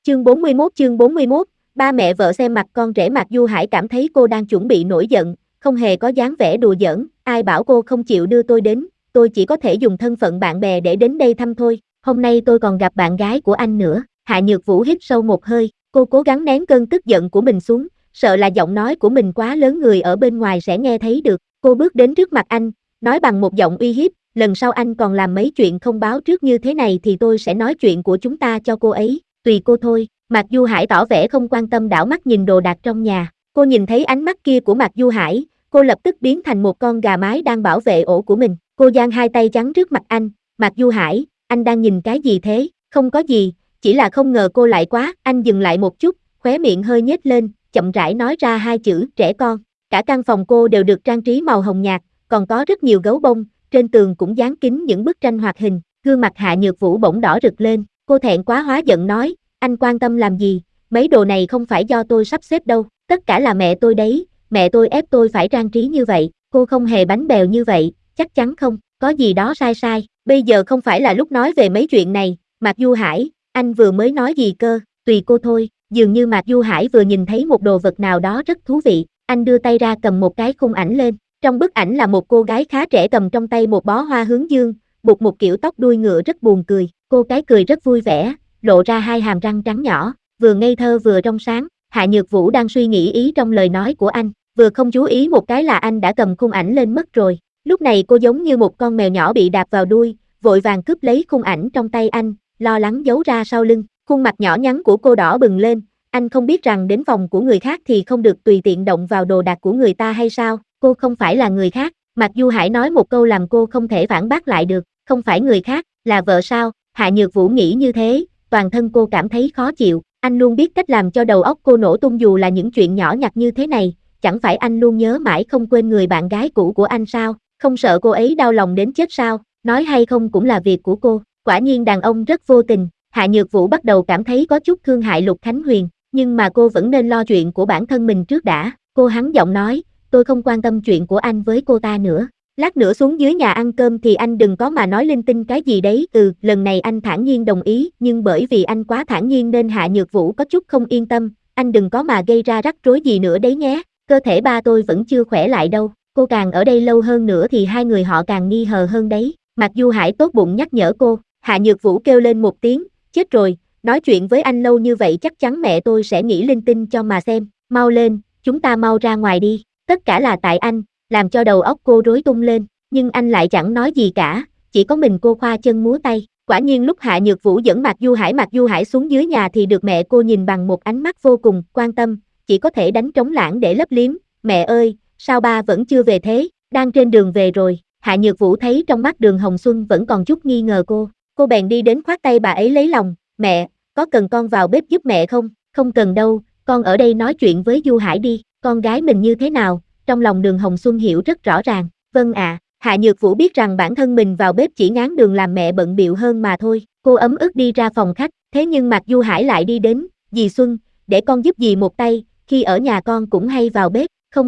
Chương 41, ba mẹ vợ xem mặt con rể. Mạc Du Hải cảm thấy cô đang chuẩn bị nổi giận, không hề có dáng vẻ đùa giỡn. Ai bảo cô không chịu đưa tôi đến, tôi chỉ có thể dùng thân phận bạn bè để đến đây thăm thôi. Hôm nay tôi còn gặp bạn gái của anh nữa. Hạ Nhược Vũ hít sâu một hơi, cô cố gắng nén cơn tức giận của mình xuống, sợ là giọng nói của mình quá lớn người ở bên ngoài sẽ nghe thấy được. Cô bước đến trước mặt anh, nói bằng một giọng uy hiếp, lần sau anh còn làm mấy chuyện không báo trước như thế này thì tôi sẽ nói chuyện của chúng ta cho cô ấy, tùy cô thôi. Mạc Du Hải tỏ vẻ không quan tâm, đảo mắt nhìn đồ đạc trong nhà. Cô nhìn thấy ánh mắt kia của Mạc Du Hải, cô lập tức biến thành một con gà mái đang bảo vệ ổ của mình. Cô giang hai tay trắng trước mặt anh, Mạc Du Hải, anh đang nhìn cái gì thế? Không có gì, chỉ là không ngờ cô lại quá. Anh dừng lại một chút, khóe miệng hơi nhếch lên, chậm rãi nói ra hai chữ, trẻ con. Cả căn phòng cô đều được trang trí màu hồng nhạt, còn có rất nhiều gấu bông, trên tường cũng dán kín những bức tranh hoạt hình. Gương mặt Hạ Nhược Vũ bỗng đỏ rực lên, cô thẹn quá hóa giận nói, anh quan tâm làm gì, mấy đồ này không phải do tôi sắp xếp đâu, tất cả là mẹ tôi đấy, mẹ tôi ép tôi phải trang trí như vậy, cô không hề bánh bèo như vậy, chắc chắn không, có gì đó sai sai, bây giờ không phải là lúc nói về mấy chuyện này. Mạc Du Hải, anh vừa mới nói gì cơ, tùy cô thôi. Dường như Mạc Du Hải vừa nhìn thấy một đồ vật nào đó rất thú vị, anh đưa tay ra cầm một cái khung ảnh lên, trong bức ảnh là một cô gái khá trẻ cầm trong tay một bó hoa hướng dương, buộc một kiểu tóc đuôi ngựa rất buồn cười, cô cái cười rất vui vẻ, lộ ra hai hàm răng trắng nhỏ, vừa ngây thơ vừa trong sáng. Hạ Nhược Vũ đang suy nghĩ ý trong lời nói của anh, vừa không chú ý một cái là anh đã cầm khung ảnh lên mất rồi. Lúc này cô giống như một con mèo nhỏ bị đạp vào đuôi, vội vàng cướp lấy khung ảnh trong tay anh, lo lắng giấu ra sau lưng. Khuôn mặt nhỏ nhắn của cô đỏ bừng lên, anh không biết rằng đến phòng của người khác thì không được tùy tiện động vào đồ đạc của người ta hay sao? Cô không phải là người khác. Mạc Du Hải nói một câu làm cô không thể phản bác lại được, không phải người khác, là vợ sao? Hạ Nhược Vũ nghĩ như thế, toàn thân cô cảm thấy khó chịu, anh luôn biết cách làm cho đầu óc cô nổ tung dù là những chuyện nhỏ nhặt như thế này, chẳng phải anh luôn nhớ mãi không quên người bạn gái cũ của anh sao? Không sợ cô ấy đau lòng đến chết sao? Nói hay không cũng là việc của cô, quả nhiên đàn ông rất vô tình. Hạ Nhược Vũ bắt đầu cảm thấy có chút thương hại Lục Khánh Huyền, nhưng mà cô vẫn nên lo chuyện của bản thân mình trước đã. Cô hắn giọng nói, tôi không quan tâm chuyện của anh với cô ta nữa. Lát nữa xuống dưới nhà ăn cơm thì anh đừng có mà nói linh tinh cái gì đấy. Lần này anh thản nhiên đồng ý, nhưng bởi vì anh quá thản nhiên nên Hạ Nhược Vũ có chút không yên tâm, anh đừng có mà gây ra rắc rối gì nữa đấy nhé. Cơ thể ba tôi vẫn chưa khỏe lại đâu, cô càng ở đây lâu hơn nữa thì hai người họ càng nghi ngờ hơn đấy. Mạc Du Hải tốt bụng nhắc nhở cô. Hạ Nhược Vũ kêu lên một tiếng, chết rồi, nói chuyện với anh lâu như vậy chắc chắn mẹ tôi sẽ nghĩ linh tinh cho mà xem. Mau lên, chúng ta mau ra ngoài đi, tất cả là tại anh, làm cho đầu óc cô rối tung lên, nhưng anh lại chẳng nói gì cả, chỉ có mình cô khoa chân múa tay. Quả nhiên lúc Hạ Nhược Vũ dẫn Mạc Du Hải xuống dưới nhà thì được mẹ cô nhìn bằng một ánh mắt vô cùng quan tâm, chỉ có thể đánh trống lảng để lấp liếm. Mẹ ơi, sao ba vẫn chưa về thế? Đang trên đường về rồi. Hạ Nhược Vũ thấy trong mắt Đường Hồng Xuân vẫn còn chút nghi ngờ cô bèn đi đến khoác tay bà ấy lấy lòng. Mẹ, có cần con vào bếp giúp mẹ không? Không cần đâu, con ở đây nói chuyện với Du Hải đi, con gái mình như thế nào? Trong lòng Đường Hồng Xuân hiểu rất rõ ràng. Vâng ạ. Hạ Nhược Vũ biết rằng bản thân mình vào bếp chỉ ngán Đường làm mẹ bận bịu hơn mà thôi. Cô ấm ức đi ra phòng khách, thế nhưng Mạc Du Hải lại đi đến, dì Xuân, để con giúp dì một tay, khi ở nhà con cũng hay vào bếp. Không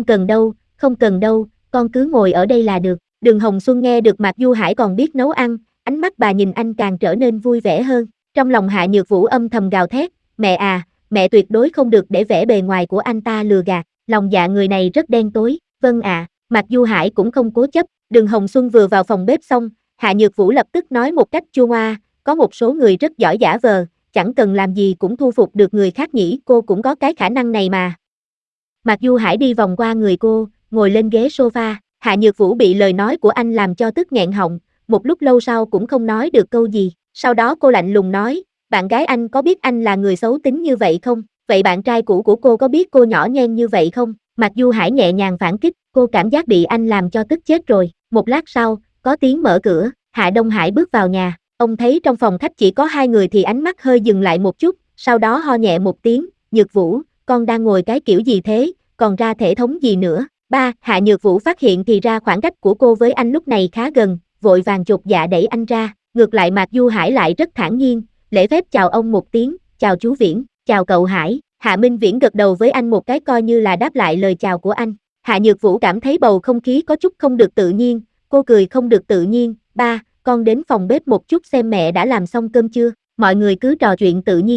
cần đâu, con cứ ngồi ở đây là được. Đường Hồng Xuân nghe được Mạc Du Hải còn biết nấu ăn, ánh mắt bà nhìn anh càng trở nên vui vẻ hơn. Trong lòng Hạ Nhược Vũ âm thầm gào thét, mẹ à, mẹ tuyệt đối không được để vẻ bề ngoài của anh ta lừa gạt, lòng dạ người này rất đen tối. Vâng ạ. Mạc Du Hải cũng không cố chấp. Đường Hồng Xuân vừa vào phòng bếp xong, Hạ Nhược Vũ lập tức nói một cách chua ngoa, có một số người rất giỏi giả vờ, chẳng cần làm gì cũng thu phục được người khác nhỉ, cô cũng có cái khả năng này mà. Mạc Du Hải đi vòng qua người cô, ngồi lên ghế sofa. Hạ Nhược Vũ bị lời nói của anh làm cho tức nghẹn họng, một lúc lâu sau cũng không nói được câu gì. Sau đó cô lạnh lùng nói, bạn gái anh có biết anh là người xấu tính như vậy không? Vậy bạn trai cũ của cô có biết cô nhỏ nhen như vậy không? Mạc Du Hải nhẹ nhàng phản kích, cô cảm giác bị anh làm cho tức chết rồi. Một lát sau, có tiếng mở cửa, Hạ Đông Hải bước vào nhà. Ông thấy trong phòng khách chỉ có hai người thì ánh mắt hơi dừng lại một chút, sau đó ho nhẹ một tiếng, Nhược Vũ, con đang ngồi cái kiểu gì thế, còn ra thể thống gì nữa? Ba, Hạ Nhược Vũ phát hiện thì ra khoảng cách của cô với anh lúc này khá gần, vội vàng chột dạ đẩy anh ra. Ngược lại Mạc Du Hải lại rất thản nhiên, lễ phép chào ông một tiếng, chào chú Viễn, chào cậu Hải. Hạ Minh Viễn gật đầu với anh một cái coi như là đáp lại lời chào của anh. Hạ Nhược Vũ cảm thấy bầu không khí có chút không được tự nhiên, cô cười không được tự nhiên. Ba, con đến phòng bếp một chút xem mẹ đã làm xong cơm chưa, mọi người cứ trò chuyện tự nhiên nha.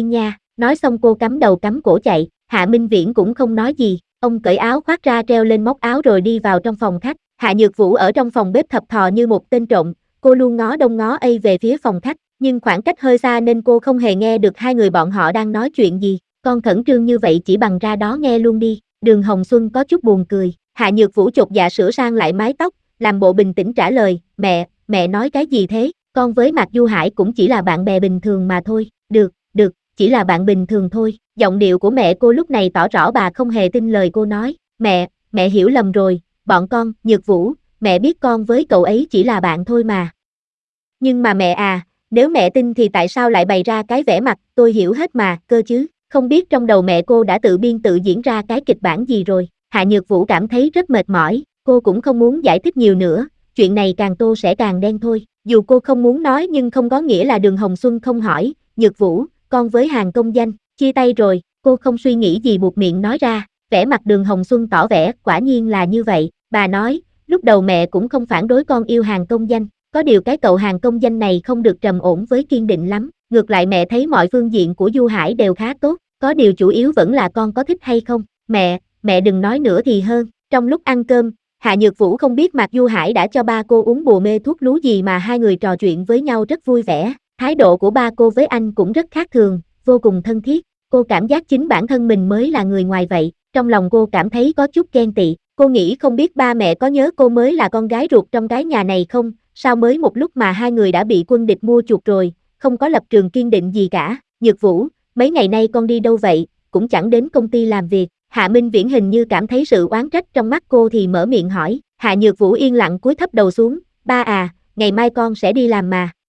nói xong cô cắm đầu cắm cổ chạy, Hạ Minh Viễn cũng không nói gì, ông cởi áo khoác ra treo lên móc áo rồi đi vào trong phòng khách, Hạ Nhược Vũ ở trong phòng bếp thập thò như một tên trộm, cô luôn ngó đông ngó tây về phía phòng khách, nhưng khoảng cách hơi xa nên cô không hề nghe được hai người bọn họ đang nói chuyện gì, con khẩn trương như vậy chỉ bằng ra đó nghe luôn đi, Đường Hồng Xuân có chút buồn cười, Hạ Nhược Vũ chột dạ sửa sang lại mái tóc, làm bộ bình tĩnh trả lời, mẹ nói cái gì thế, con với Mạc Du Hải cũng chỉ là bạn bè bình thường mà thôi, được, chỉ là bạn bình thường thôi, giọng điệu của mẹ cô lúc này tỏ rõ bà không hề tin lời cô nói, mẹ hiểu lầm rồi, bọn con, Nhược Vũ, mẹ biết con với cậu ấy chỉ là bạn thôi mà. Nhưng mà mẹ à, nếu mẹ tin thì tại sao lại bày ra cái vẻ mặt, tôi hiểu hết mà, cơ chứ, không biết trong đầu mẹ cô đã tự biên tự diễn ra cái kịch bản gì rồi, Hạ Nhược Vũ cảm thấy rất mệt mỏi, cô cũng không muốn giải thích nhiều nữa, chuyện này càng tô sẽ càng đen thôi, dù cô không muốn nói nhưng không có nghĩa là Đường Hồng Xuân không hỏi, Nhược Vũ, con với Hàn công danh, chia tay rồi, cô không suy nghĩ gì buột miệng nói ra, vẻ mặt Đường Hồng Xuân tỏ vẻ, quả nhiên là như vậy, bà nói, lúc đầu mẹ cũng không phản đối con yêu Hàn công danh, có điều cái cậu Hàn công danh này không được trầm ổn với kiên định lắm, ngược lại mẹ thấy mọi phương diện của Du Hải đều khá tốt, có điều chủ yếu vẫn là con có thích hay không, mẹ đừng nói nữa thì hơn, trong lúc ăn cơm, Hạ Nhược Vũ không biết Mạc Du Hải đã cho ba cô uống bùa mê thuốc lú gì mà hai người trò chuyện với nhau rất vui vẻ, thái độ của ba cô với anh cũng rất khác thường, vô cùng thân thiết, cô cảm giác chính bản thân mình mới là người ngoài vậy, trong lòng cô cảm thấy có chút ghen tị, cô nghĩ không biết ba mẹ có nhớ cô mới là con gái ruột trong cái nhà này không, sao mới một lúc mà hai người đã bị quân địch mua chuộc rồi, không có lập trường kiên định gì cả, Nhược Vũ, mấy ngày nay con đi đâu vậy, cũng chẳng đến công ty làm việc, Hạ Minh Viễn hình như cảm thấy sự oán trách trong mắt cô thì mở miệng hỏi, Hạ Nhược Vũ yên lặng cúi thấp đầu xuống, ba à, ngày mai con sẽ đi làm mà,